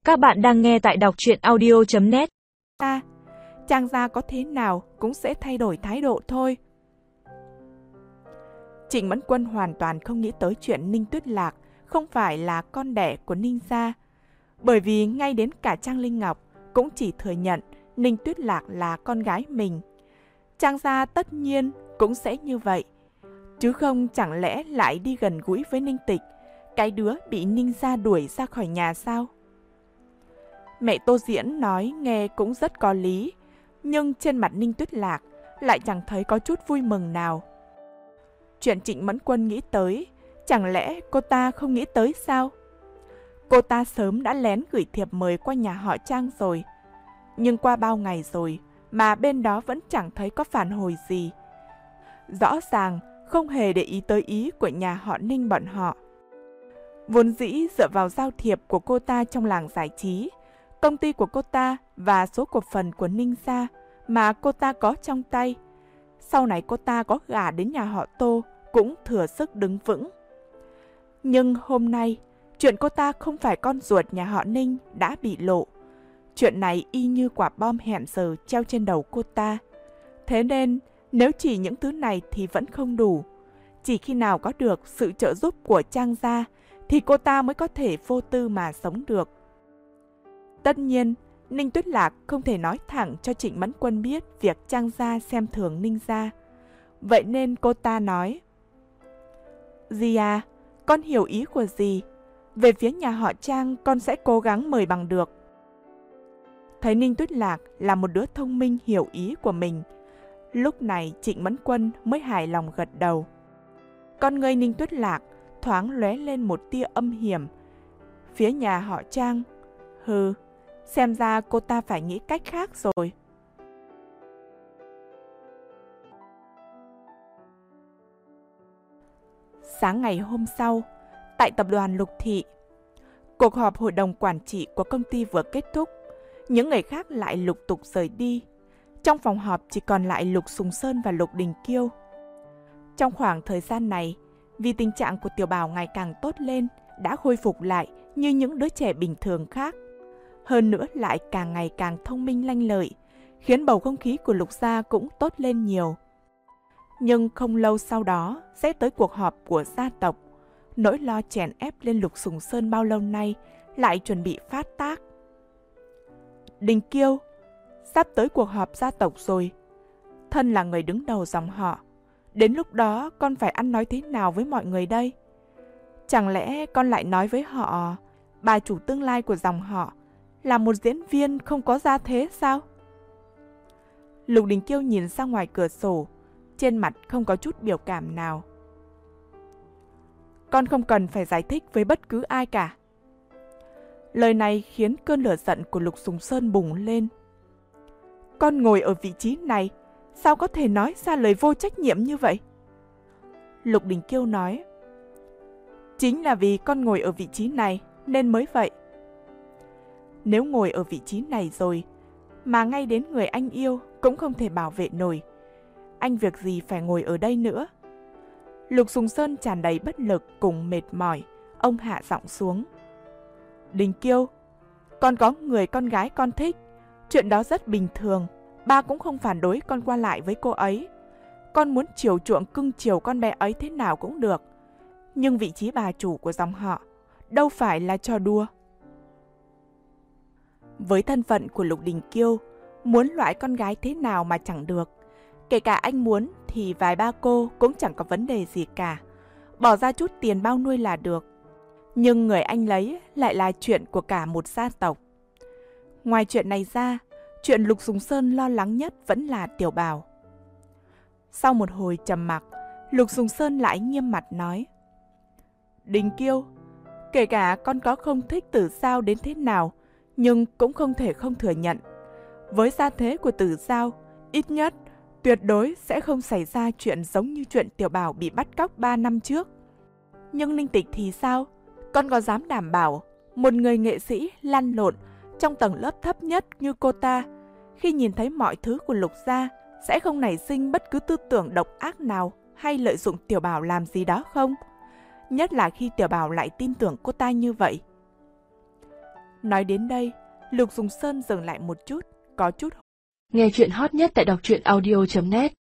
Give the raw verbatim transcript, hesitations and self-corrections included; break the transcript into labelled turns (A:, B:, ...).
A: Các bạn đang nghe tại đọc truyện audio chấm net.
B: Ta, Trang gia có thế nào cũng sẽ thay đổi thái độ thôi. Trịnh Mẫn Quân hoàn toàn không nghĩ tới chuyện Ninh Tuyết Lạc không phải là con đẻ của Ninh gia, bởi vì ngay đến cả Trang Linh Ngọc cũng chỉ thừa nhận Ninh Tuyết Lạc là con gái mình. Trang gia tất nhiên cũng sẽ như vậy, chứ không chẳng lẽ lại đi gần gũi với Ninh Tịch, cái đứa bị Ninh gia đuổi ra khỏi nhà sao? Mẹ Tô Diễn nói nghe cũng rất có lý, nhưng trên mặt Ninh Tuyết Lạc lại chẳng thấy có chút vui mừng nào. Chuyện Trịnh Mẫn Quân nghĩ tới, chẳng lẽ cô ta không nghĩ tới sao? Cô ta sớm đã lén gửi thiệp mời qua nhà họ Trang rồi, nhưng qua bao ngày rồi mà bên đó vẫn chẳng thấy có phản hồi gì. Rõ ràng không hề để ý tới ý của nhà họ Ninh bọn họ. Vốn dĩ dựa vào giao thiệp của cô ta trong làng giải trí, công ty của cô ta và số cổ phần của Ninh gia mà cô ta có trong tay, sau này cô ta có gả đến nhà họ Tô cũng thừa sức đứng vững. Nhưng hôm nay, chuyện cô ta không phải con ruột nhà họ Ninh đã bị lộ. Chuyện này y như quả bom hẹn giờ treo trên đầu cô ta. Thế nên, nếu chỉ những thứ này thì vẫn không đủ. Chỉ khi nào có được sự trợ giúp của Trang gia thì cô ta mới có thể vô tư mà sống được. Tất nhiên, Ninh Tuyết Lạc không thể nói thẳng cho Trịnh Mẫn Quân biết việc Trang gia xem thường Ninh gia. Vậy nên cô ta nói: "Dì à, con hiểu ý của dì. Về phía nhà họ Trang con sẽ cố gắng mời bằng được." Thấy Ninh Tuyết Lạc là một đứa thông minh hiểu ý của mình, lúc này Trịnh Mẫn Quân mới hài lòng gật đầu. Con ngươi Ninh Tuyết Lạc thoáng lóe lên một tia âm hiểm. Phía nhà họ Trang, hừ, xem ra cô ta phải nghĩ cách khác rồi. Sáng ngày hôm sau, tại tập đoàn Lục Thị, cuộc họp hội đồng quản trị của công ty vừa kết thúc, những người khác lại lục tục rời đi. Trong phòng họp chỉ còn lại Lục Sùng Sơn và Lục Đình Kiêu. Trong khoảng thời gian này, vì tình trạng của Tiểu Bảo ngày càng tốt lên, đã khôi phục lại như những đứa trẻ bình thường khác. Hơn nữa lại càng ngày càng thông minh lanh lợi, khiến bầu không khí của Lục gia cũng tốt lên nhiều. Nhưng không lâu sau đó sẽ tới cuộc họp của gia tộc. Nỗi lo chèn ép lên Lục Sùng Sơn bao lâu nay lại chuẩn bị phát tác. Đình Kiêu, sắp tới cuộc họp gia tộc rồi. Thân là người đứng đầu dòng họ, đến lúc đó con phải ăn nói thế nào với mọi người đây? Chẳng lẽ con lại nói với họ bà chủ tương lai của dòng họ là một diễn viên không có gia thế sao? Lục Đình Kiêu nhìn ra ngoài cửa sổ, trên mặt không có chút biểu cảm nào. Con không cần phải giải thích với bất cứ ai cả. Lời này khiến cơn lửa giận của Lục Sùng Sơn bùng lên. Con ngồi ở vị trí này, sao có thể nói ra lời vô trách nhiệm như vậy? Lục Đình Kiêu nói: Chính là vì con ngồi ở vị trí này nên mới vậy. Nếu ngồi ở vị trí này rồi, mà ngay đến người anh yêu cũng không thể bảo vệ nổi, anh việc gì phải ngồi ở đây nữa? Lục Sùng Sơn tràn đầy bất lực cùng mệt mỏi, ông hạ giọng xuống. Đình Kiêu, con có người con gái con thích, chuyện đó rất bình thường, ba cũng không phản đối con qua lại với cô ấy. Con muốn chiều chuộng cưng chiều con bé ấy thế nào cũng được, nhưng vị trí bà chủ của dòng họ đâu phải là trò đùa. Với thân phận của Lục Đình Kiêu, muốn loại con gái thế nào mà chẳng được. Kể cả anh muốn thì vài ba cô cũng chẳng có vấn đề gì cả, bỏ ra chút tiền bao nuôi là được. Nhưng người anh lấy lại là chuyện của cả một gia tộc. Ngoài chuyện này ra, chuyện Lục Sùng Sơn lo lắng nhất vẫn là Tiểu Bảo. Sau một hồi trầm mặc, Lục Sùng Sơn lại nghiêm mặt nói: Đình Kiêu, kể cả con có không thích Tử Giao đến thế nào, nhưng cũng không thể không thừa nhận. Với gia thế của Tử Giao, ít nhất, tuyệt đối sẽ không xảy ra chuyện giống như chuyện Tiểu Bảo bị bắt cóc ba năm trước. Nhưng Ninh Tịch thì sao? Con có dám đảm bảo một người nghệ sĩ lăn lộn trong tầng lớp thấp nhất như cô ta, khi nhìn thấy mọi thứ của Lục gia, sẽ không nảy sinh bất cứ tư tưởng độc ác nào hay lợi dụng Tiểu Bảo làm gì đó không? Nhất là khi Tiểu Bảo lại tin tưởng cô ta như vậy. Nói đến đây, Lục Dùng Sơn dừng lại một chút, có chút.
C: Nghe chuyện hot nhất tại đọc truyện audio chấm net